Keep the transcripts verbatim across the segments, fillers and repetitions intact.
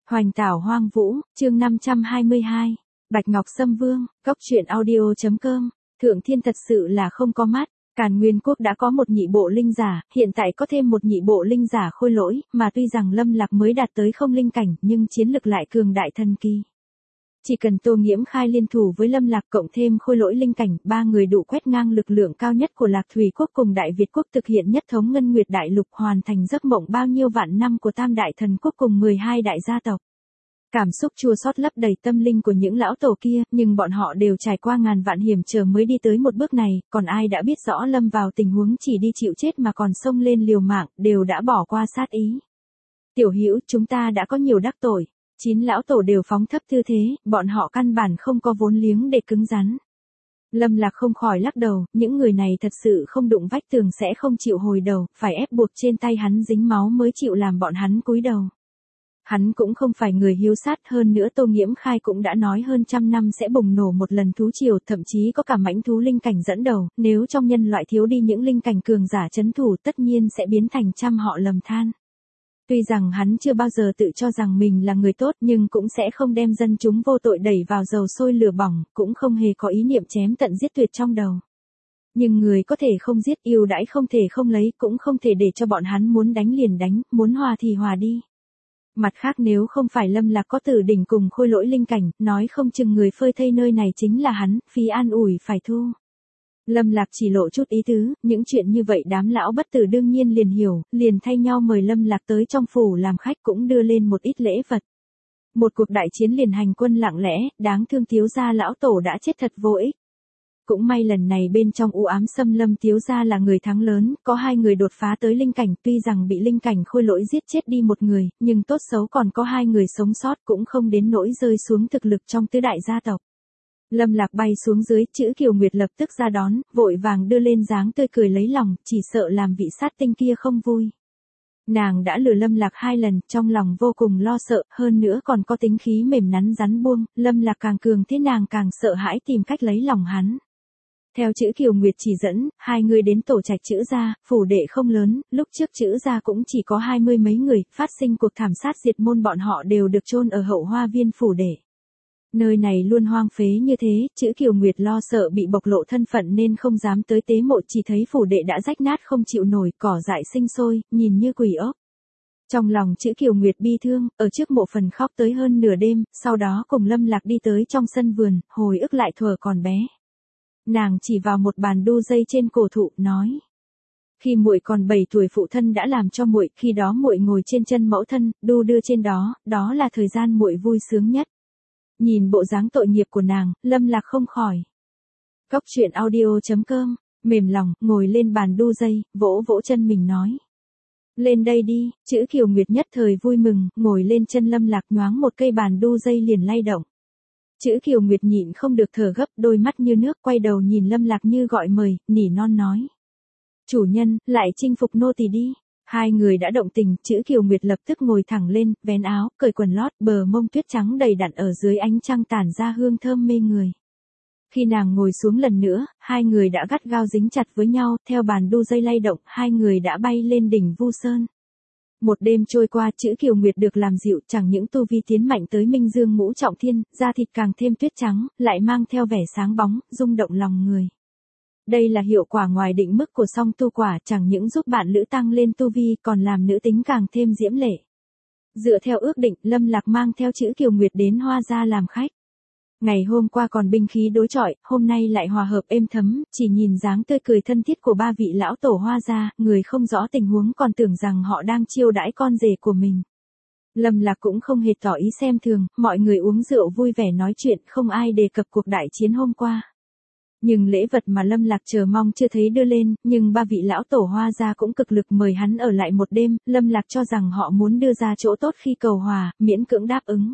Hoành tảo hoang vũ, chương năm trăm hai mươi hai. Bạch Ngọc Sâm Vương, Cốc truyện audio.com. Thượng thiên thật sự là không có mắt. Càn Nguyên Quốc đã có một nhị bộ linh giả, hiện tại có thêm một nhị bộ linh giả khôi lỗi, mà tuy rằng Lâm Lạc mới đạt tới không linh cảnh, nhưng chiến lực lại cường đại thần kỳ. Chỉ cần Tô Nghiễm Khai liên thủ với Lâm Lạc cộng thêm khôi lỗi linh cảnh, ba người đủ quét ngang lực lượng cao nhất của Lạc Thủy Quốc cùng Đại Việt Quốc thực hiện nhất thống Ngân Nguyệt Đại Lục, hoàn thành giấc mộng bao nhiêu vạn năm của Tam Đại Thần Quốc cùng mười hai đại gia tộc. Cảm xúc chua xót lấp đầy tâm linh của những lão tổ kia, nhưng bọn họ đều trải qua ngàn vạn hiểm trở mới đi tới một bước này, còn ai đã biết rõ lâm vào tình huống chỉ đi chịu chết mà còn xông lên liều mạng, đều đã bỏ qua sát ý. Tiểu Hữu, chúng ta đã có nhiều đắc tội. Chín lão tổ đều phóng thấp tư thế, bọn họ căn bản không có vốn liếng để cứng rắn. Lâm Lạc không khỏi lắc đầu, những người này thật sự không đụng vách tường sẽ không chịu hồi đầu, phải ép buộc trên tay hắn dính máu mới chịu làm bọn hắn cúi đầu. Hắn cũng không phải người hiếu sát, hơn nữa Tô Nghiễm Khai cũng đã nói hơn trăm năm sẽ bùng nổ một lần thú triều, thậm chí có cả mãnh thú linh cảnh dẫn đầu, nếu trong nhân loại thiếu đi những linh cảnh cường giả trấn thủ tất nhiên sẽ biến thành trăm họ lầm than. Tuy rằng hắn chưa bao giờ tự cho rằng mình là người tốt nhưng cũng sẽ không đem dân chúng vô tội đẩy vào dầu sôi lửa bỏng, cũng không hề có ý niệm chém tận giết tuyệt trong đầu. Nhưng người có thể không giết, yêu đãi không thể không lấy, cũng không thể để cho bọn hắn muốn đánh liền đánh, muốn hòa thì hòa đi. Mặt khác nếu không phải Lâm Lạc có Tử Đỉnh cùng khôi lỗi linh cảnh, nói không chừng người phơi thây nơi này chính là hắn, phí an ủi phải thu. Lâm Lạc chỉ lộ chút ý tứ, những chuyện như vậy đám lão bất tử đương nhiên liền hiểu, liền thay nhau mời Lâm Lạc tới trong phủ làm khách cũng đưa lên một ít lễ vật. Một cuộc đại chiến liền hành quân lặng lẽ, đáng thương Tiếu gia lão tổ đã chết thật vô ích. Cũng may lần này bên trong u ám xâm lâm Tiếu gia là người thắng lớn, có hai người đột phá tới linh cảnh, tuy rằng bị linh cảnh khôi lỗi giết chết đi một người, nhưng tốt xấu còn có hai người sống sót, cũng không đến nỗi rơi xuống thực lực trong tứ đại gia tộc. Lâm Lạc bay xuống dưới, chữ Kiều Nguyệt lập tức ra đón, vội vàng đưa lên dáng tươi cười lấy lòng, chỉ sợ làm vị sát tinh kia không vui. Nàng đã lừa Lâm Lạc hai lần, trong lòng vô cùng lo sợ, hơn nữa còn có tính khí mềm nắn rắn buông, Lâm Lạc càng cường thế nàng càng sợ hãi tìm cách lấy lòng hắn. Theo chữ Kiều Nguyệt chỉ dẫn, hai người đến tổ trạch chữ gia, phủ đệ không lớn, lúc trước chữ gia cũng chỉ có hai mươi mấy người, phát sinh cuộc thảm sát diệt môn bọn họ đều được chôn ở hậu hoa viên phủ đệ. Nơi này luôn hoang phế như thế, chữ Kiều Nguyệt lo sợ bị bộc lộ thân phận nên không dám tới tế mộ, chỉ thấy phủ đệ đã rách nát không chịu nổi, cỏ dại sinh sôi, nhìn như quỷ ốc. Trong lòng chữ Kiều Nguyệt bi thương, ở trước mộ phần khóc tới hơn nửa đêm, sau đó cùng Lâm Lạc đi tới trong sân vườn, hồi ức lại thuở còn bé. Nàng chỉ vào một bàn đu dây trên cổ thụ, nói: khi muội còn bảy tuổi phụ thân đã làm cho muội, khi đó muội ngồi trên chân mẫu thân, đu đưa trên đó, đó là thời gian muội vui sướng nhất. Nhìn bộ dáng tội nghiệp của nàng, Lâm Lạc không khỏi. Cốc truyện audio.com, mềm lòng, ngồi lên bàn đu dây, vỗ vỗ chân mình nói: lên đây đi, chữ Kiều Nguyệt nhất thời vui mừng, ngồi lên chân Lâm Lạc nhoáng một cây bàn đu dây liền lay động. Chữ Kiều Nguyệt nhịn không được thở gấp, đôi mắt như nước, quay đầu nhìn Lâm Lạc như gọi mời, nỉ non nói: chủ nhân, lại chinh phục nô tỳ đi. Hai người đã động tình, chữ Kiều Nguyệt lập tức ngồi thẳng lên, vén áo, cởi quần lót, bờ mông tuyết trắng đầy đặn ở dưới ánh trăng tản ra hương thơm mê người. Khi nàng ngồi xuống lần nữa, hai người đã gắt gao dính chặt với nhau, theo bàn đu dây lay động, hai người đã bay lên đỉnh Vu Sơn. Một đêm trôi qua, chữ Kiều Nguyệt được làm dịu, chẳng những tu vi tiến mạnh tới Minh Dương ngũ trọng thiên, da thịt càng thêm tuyết trắng, lại mang theo vẻ sáng bóng, rung động lòng người. Đây là hiệu quả ngoài định mức của song tu quả, chẳng những giúp bạn lữ tăng lên tu vi, còn làm nữ tính càng thêm diễm lệ. Dựa theo ước định, Lâm Lạc mang theo chữ Kiều Nguyệt đến Hoa gia làm khách. Ngày hôm qua còn binh khí đối chọi, hôm nay lại hòa hợp êm thấm, chỉ nhìn dáng tươi cười thân thiết của ba vị lão tổ Hoa gia, người không rõ tình huống còn tưởng rằng họ đang chiêu đãi con rể của mình. Lâm Lạc cũng không hề tỏ ý xem thường, mọi người uống rượu vui vẻ nói chuyện, không ai đề cập cuộc đại chiến hôm qua. Nhưng lễ vật mà Lâm Lạc chờ mong chưa thấy đưa lên, nhưng ba vị lão tổ Hoa gia cũng cực lực mời hắn ở lại một đêm, Lâm Lạc cho rằng họ muốn đưa ra chỗ tốt khi cầu hòa, miễn cưỡng đáp ứng.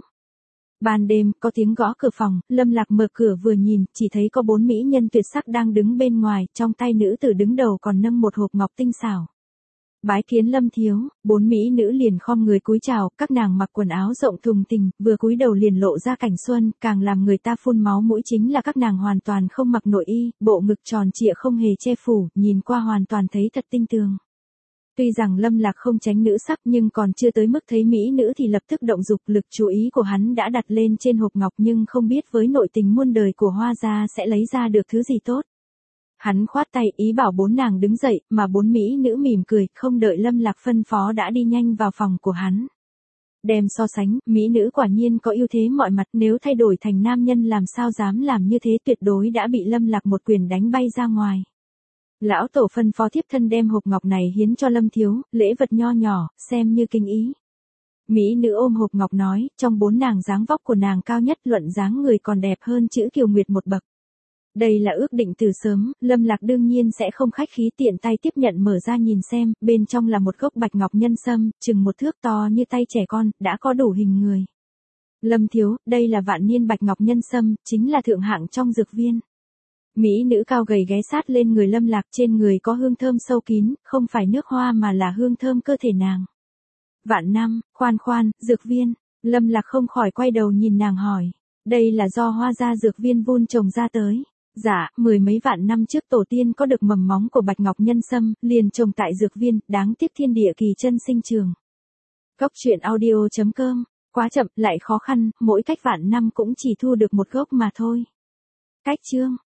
Ban đêm, có tiếng gõ cửa phòng, Lâm Lạc mở cửa vừa nhìn, chỉ thấy có bốn mỹ nhân tuyệt sắc đang đứng bên ngoài, trong tay nữ tử đứng đầu còn nâng một hộp ngọc tinh xảo. Bái kiến Lâm thiếu, bốn mỹ nữ liền khom người cúi chào, các nàng mặc quần áo rộng thùng thình, vừa cúi đầu liền lộ ra cảnh xuân, càng làm người ta phun máu mũi chính là các nàng hoàn toàn không mặc nội y, bộ ngực tròn trịa không hề che phủ, nhìn qua hoàn toàn thấy thật tinh tường. Tuy rằng Lâm Lạc không tránh nữ sắc nhưng còn chưa tới mức thấy mỹ nữ thì lập tức động dục, lực chú ý của hắn đã đặt lên trên hộp ngọc nhưng không biết với nội tình muôn đời của Hoa gia sẽ lấy ra được thứ gì tốt. Hắn khoát tay ý bảo bốn nàng đứng dậy, mà bốn mỹ nữ mỉm cười, không đợi Lâm Lạc phân phó đã đi nhanh vào phòng của hắn. Đem so sánh, mỹ nữ quả nhiên có ưu thế mọi mặt, nếu thay đổi thành nam nhân làm sao dám làm như thế, tuyệt đối đã bị Lâm Lạc một quyền đánh bay ra ngoài. Lão tổ phân phó thiếp thân đem hộp ngọc này hiến cho Lâm thiếu, lễ vật nho nhỏ, xem như kinh ý. Mỹ nữ ôm hộp ngọc nói, trong bốn nàng dáng vóc của nàng cao nhất, luận dáng người còn đẹp hơn chữ Kiều Nguyệt một bậc. Đây là ước định từ sớm, Lâm Lạc đương nhiên sẽ không khách khí, tiện tay tiếp nhận mở ra nhìn xem, bên trong là một gốc bạch ngọc nhân sâm, chừng một thước to như tay trẻ con, đã có đủ hình người. Lâm thiếu, đây là vạn niên bạch ngọc nhân sâm, chính là thượng hạng trong dược viên. Mỹ nữ cao gầy ghé sát lên người Lâm Lạc, trên người có hương thơm sâu kín, không phải nước hoa mà là hương thơm cơ thể nàng. Vạn năm, khoan khoan, dược viên, Lâm Lạc không khỏi quay đầu nhìn nàng hỏi, đây là do Hoa gia dược viên vun trồng ra tới. Dạ, mười mấy vạn năm trước tổ tiên có được mầm móng của bạch ngọc nhân sâm, liền trồng tại dược viên, đáng tiếc thiên địa kỳ chân sinh trường. Góc truyện audio chấm com, quá chậm, lại khó khăn, mỗi cách vạn năm cũng chỉ thu được một gốc mà thôi. Cách chương